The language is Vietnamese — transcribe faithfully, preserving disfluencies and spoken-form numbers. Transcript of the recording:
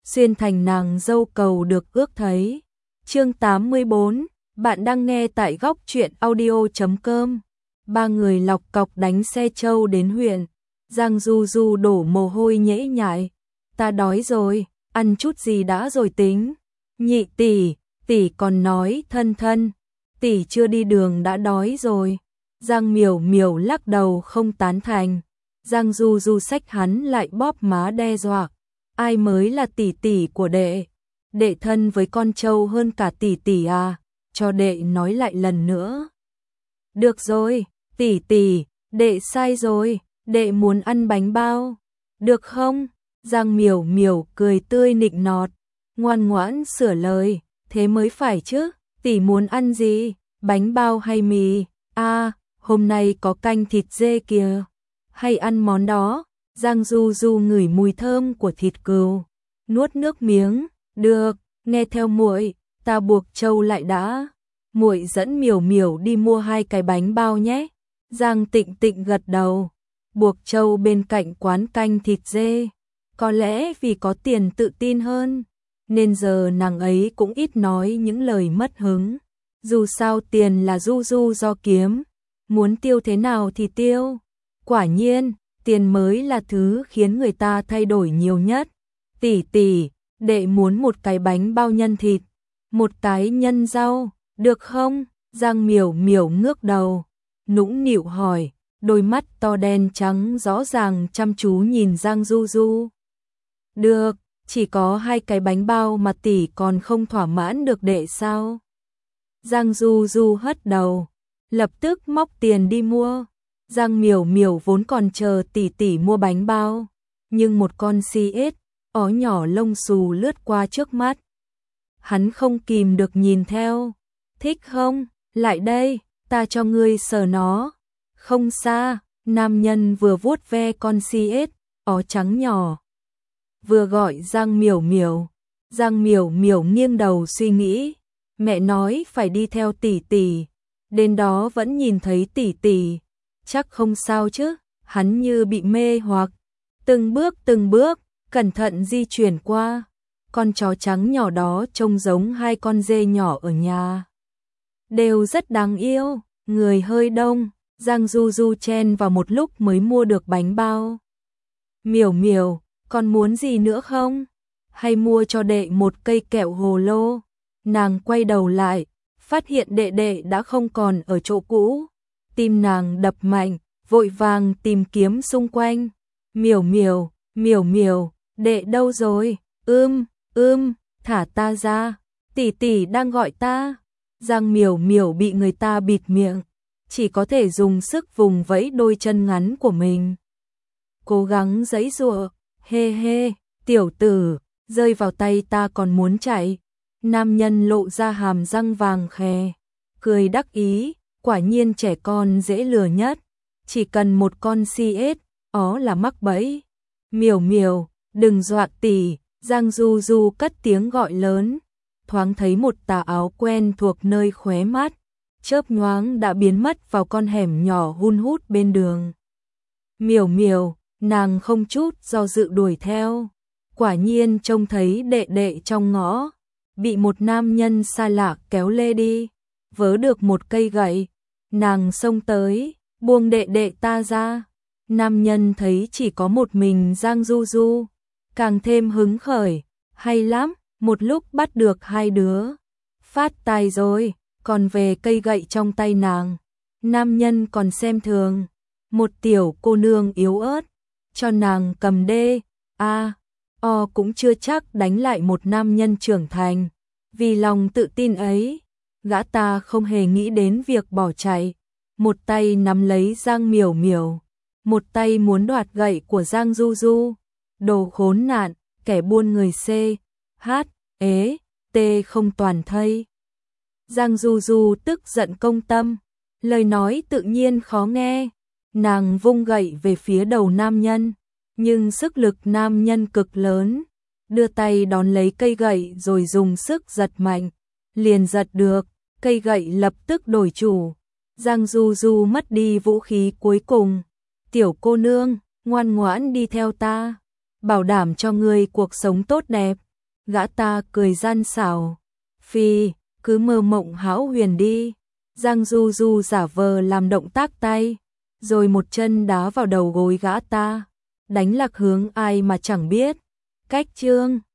xuyên thành nàng dâu cầu được ước thấy. Chương tám mươi bốn, bạn đang nghe tại góc truyện audio chấm com. Ba người lọc cọc đánh xe trâu đến huyện. Giang Du Du đổ mồ hôi nhễ nhại. Ta đói rồi, ăn chút gì đã rồi tính. Nhị tỷ, tỷ còn nói thân thân, tỷ chưa đi đường đã đói rồi. Giang Miểu Miểu lắc đầu không tán thành. Giang Du Du xách hắn lại bóp má đe dọa. Ai mới là tỷ tỷ của đệ? Đệ thân với con trâu hơn cả tỷ tỷ à? Cho đệ nói lại lần nữa. Được rồi, tỷ tỷ, đệ sai rồi, đệ muốn ăn bánh bao. Được không? Giang Miểu Miểu cười tươi nịnh nọt, ngoan ngoãn sửa lời, thế mới phải chứ, tỷ muốn ăn gì, bánh bao hay mì? À, hôm nay có canh thịt dê kìa, hay ăn món đó? Giang Du Du ngửi mùi thơm của thịt cừu, nuốt nước miếng, được, nghe theo muội, ta buộc trâu lại đã. Muội dẫn Miểu Miểu đi mua hai cái bánh bao nhé. Giang Tịnh Tịnh gật đầu, buộc trâu bên cạnh quán canh thịt dê. Có lẽ vì có tiền tự tin hơn, nên giờ nàng ấy cũng ít nói những lời mất hứng. Dù sao tiền là Du Du do kiếm, muốn tiêu thế nào thì tiêu. Quả nhiên, tiền mới là thứ khiến người ta thay đổi nhiều nhất. Tỷ tỷ, đệ muốn một cái bánh bao nhân thịt, một cái nhân rau, được không? Giang Miểu Miểu ngước đầu, nũng nịu hỏi, đôi mắt to đen trắng rõ ràng chăm chú nhìn Giang Du Du. Được, chỉ có hai cái bánh bao mà tỷ còn không thỏa mãn được đệ sao? Giang Du Du hất đầu, lập tức móc tiền đi mua. Giang Miểu Miểu vốn còn chờ tỷ tỷ mua bánh bao, nhưng một con si ếch ó nhỏ lông xù lướt qua trước mắt. Hắn không kìm được nhìn theo. Thích không? Lại đây, ta cho ngươi sờ nó. Không xa, nam nhân vừa vuốt ve con si ếch ó trắng nhỏ, vừa gọi Giang Miểu Miểu. Giang Miểu Miểu nghiêng đầu suy nghĩ, mẹ nói phải đi theo tỷ tỷ, đến đó vẫn nhìn thấy tỷ tỷ, chắc không sao chứ? Hắn như bị mê hoặc, từng bước từng bước, cẩn thận di chuyển qua. Con chó trắng nhỏ đó trông giống hai con dê nhỏ ở nhà, đều rất đáng yêu. Người hơi đông, Giang Du Du chen vào một lúc mới mua được bánh bao. Miểu Miểu, còn muốn gì nữa không? Hay mua cho đệ một cây kẹo hồ lô? Nàng quay đầu lại, phát hiện đệ đệ đã không còn ở chỗ cũ. Tim nàng đập mạnh, vội vàng tìm kiếm xung quanh. Miểu Miểu, Miểu Miểu, đệ đâu rồi? Ưm, ưm, thả ta ra, tỷ tỷ đang gọi ta. Giang Miểu Miểu bị người ta bịt miệng, chỉ có thể dùng sức vùng vẫy đôi chân ngắn của mình, cố gắng giãy giụa. Hê hê, tiểu tử, rơi vào tay ta còn muốn chạy. Nam nhân lộ ra hàm răng vàng khè, cười đắc ý, quả nhiên trẻ con dễ lừa nhất, chỉ cần một con si ếch ó là mắc bẫy. Miểu Miểu, đừng dọa tỷ. Giang Du Du cất tiếng gọi lớn, thoáng thấy một tà áo quen thuộc nơi khóe mắt, chớp nhoáng đã biến mất vào con hẻm nhỏ hun hút bên đường. Miểu Miểu, nàng không chút do dự đuổi theo, quả nhiên trông thấy đệ đệ trong ngõ, bị một nam nhân xa lạ kéo lê đi, vớ được một cây gậy, nàng xông tới, buông đệ đệ ta ra. Nam nhân thấy chỉ có một mình Giang Du Du, càng thêm hứng khởi, hay lắm, một lúc bắt được hai đứa. Phát tài rồi, còn về cây gậy trong tay nàng. Nam nhân còn xem thường, một tiểu cô nương yếu ớt, cho nàng cầm đê, a, o cũng chưa chắc đánh lại một nam nhân trưởng thành. Vì lòng tự tin ấy, gã ta không hề nghĩ đến việc bỏ chạy, một tay nắm lấy Giang Miểu Miểu, một tay muốn đoạt gậy của Giang Du Du. Đồ khốn nạn, kẻ buôn người C, H, ế, T không toàn thây. Giang Du Du tức giận công tâm, lời nói tự nhiên khó nghe. Nàng vung gậy về phía đầu nam nhân, nhưng sức lực nam nhân cực lớn, đưa tay đón lấy cây gậy rồi dùng sức giật mạnh, liền giật được, cây gậy lập tức đổi chủ. Giang Du Du mất đi vũ khí cuối cùng. Tiểu cô nương, ngoan ngoãn đi theo ta, bảo đảm cho ngươi cuộc sống tốt đẹp. Gã ta cười gian xảo, phi, cứ mơ mộng hão huyền đi. Giang Du Du giả vờ làm động tác tay, rồi một chân đá vào đầu gối gã ta, đánh lạc hướng ai mà chẳng biết. Cách chương